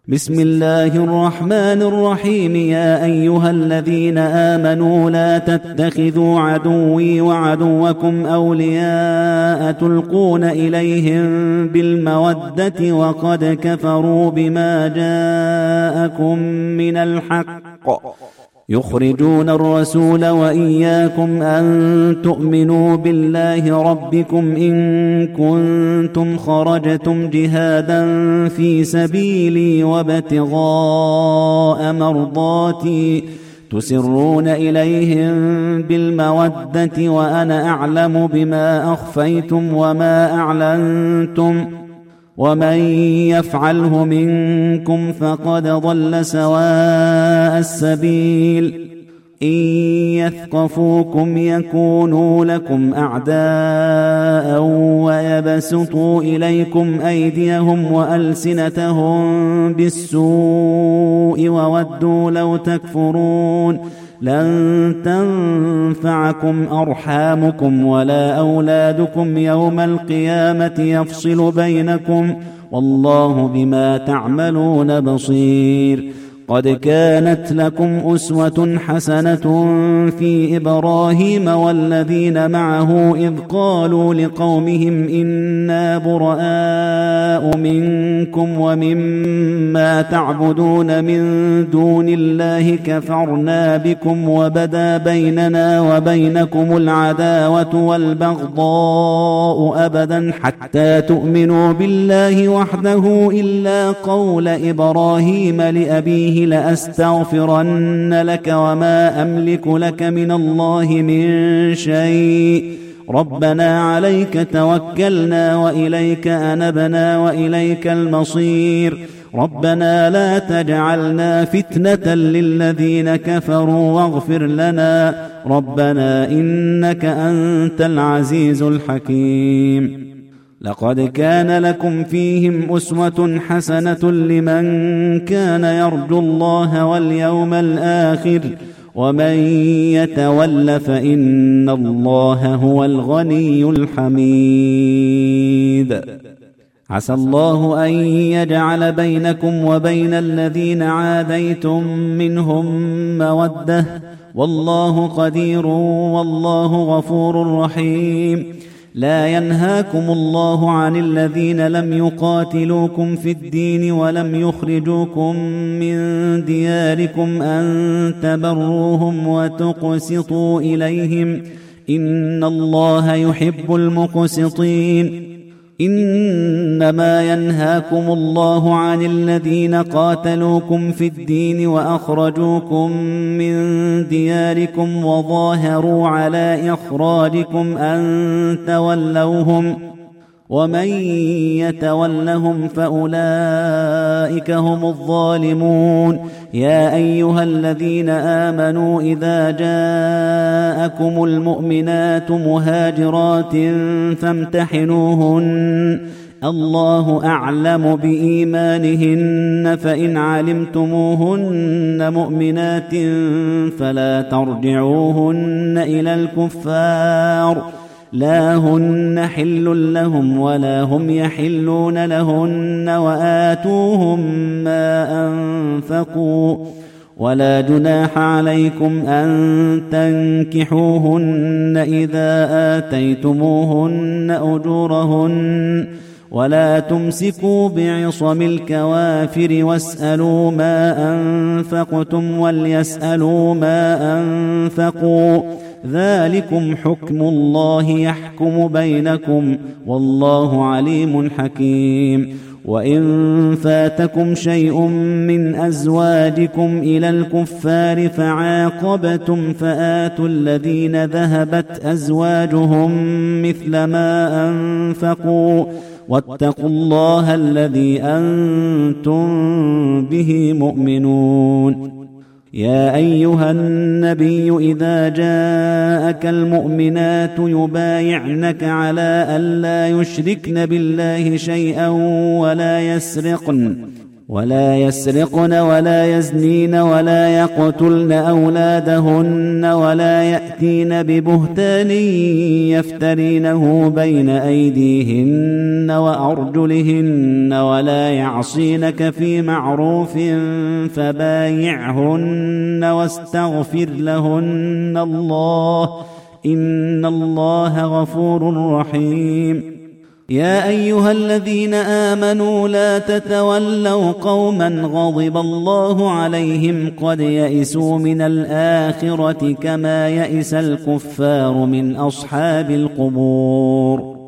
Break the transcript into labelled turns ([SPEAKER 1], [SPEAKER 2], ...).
[SPEAKER 1] بسم الله الرحمن الرحيم. يا أيها الذين آمنوا لا تتخذوا عدوي وعدوكم أولياء تلقون إليهم بالمودة وقد كفروا بما جاءكم من الحق يخرجون الرسول وإياكم أن تؤمنوا بالله ربكم إن كنتم خرجتم جهادا في سبيلي وابتغاء مرضاتي تسرون إليهم بالمودة وأنا أعلم بما أخفيتم وما أعلنتم ومن يفعله منكم فقد ضل سواء السبيل. إن يثقفوكم يكونوا لكم أعداء ويبسطوا إليكم أيديهم وألسنتهم بالسوء وودوا لو تكفرون. لن تنفعكم أرحامكم ولا أولادكم يوم القيامة يفصل بينكم والله بما تعملون بصير. قد كانت لكم أسوة حسنة في إبراهيم والذين معه إذ قالوا لقومهم إنا براء منكم ومما تعبدون من دون الله كفرنا بكم وبدا بيننا وبينكم العداوة والبغضاء أبدا حتى تؤمنوا بالله وحده إلا قول إبراهيم لأبيه لأستغفرن لك وما أملك لك من الله من شيء ربنا عليك توكلنا وإليك أنبنا وإليك المصير ربنا لا تجعلنا فتنة للذين كفروا واغفر لنا ربنا إنك أنت العزيز الحكيم. لقد كان لكم فيهم أسوة حسنة لمن كان يرجو الله واليوم الآخر ومن يتول فإن الله هو الغني الحميد. عسى الله أن يجعل بينكم وبين الذين عاديتم منهم مودة والله قدير والله غفور رحيم. لا ينهاكم الله عن الذين لم يقاتلوكم في الدين ولم يخرجوكم من دياركم أن تبروهم وتقسطوا إليهم إن الله يحب المقسطين. إنما ينهاكم الله عن الذين قاتلوكم في الدين وأخرجوكم من دياركم وظاهروا على إخراجكم أن تولوهم ومن يتولهم فأولئك هم الظالمون. يا أيها الذين آمنوا إذا جاءكم المؤمنات مهاجرات فامتحنوهن الله أعلم بإيمانهن فإن علمتموهن مؤمنات فلا ترجعوهن إلى الكفار لا هن حل لهم ولا هم يحلون لهن وآتوهم ما أنفقوا ولا جناح عليكم أن تنكحوهن إذا آتيتموهن أجورهن ولا تمسكوا بعصم الكوافر واسألوا ما أنفقتم وليسألوا ما أنفقوا ذلكم حكم الله يحكم بينكم والله عليم حكيم. وإن فاتكم شيء من أزواجكم إلى الكفار فعاقبتم فآتوا الذين ذهبت أزواجهم مثل ما أنفقوا واتقوا الله الذي أنتم به مؤمنون. يا أيها النبي إذا جاءك المؤمنات يبايعنك على ألا يشركن بالله شيئا ولا يسرقن ولا يزنين ولا يقتلن أولادهن ولا يأتين ببهتان يفترينه بين أيديهن وأرجلهن ولا يعصينك في معروف فبايعهن واستغفر لهن الله إن الله غفور رحيم. يا أيها الذين آمنوا لا تتولوا قوما غضب الله عليهم قد يئسوا من الآخرة كما يئس الكفار من أصحاب القبور.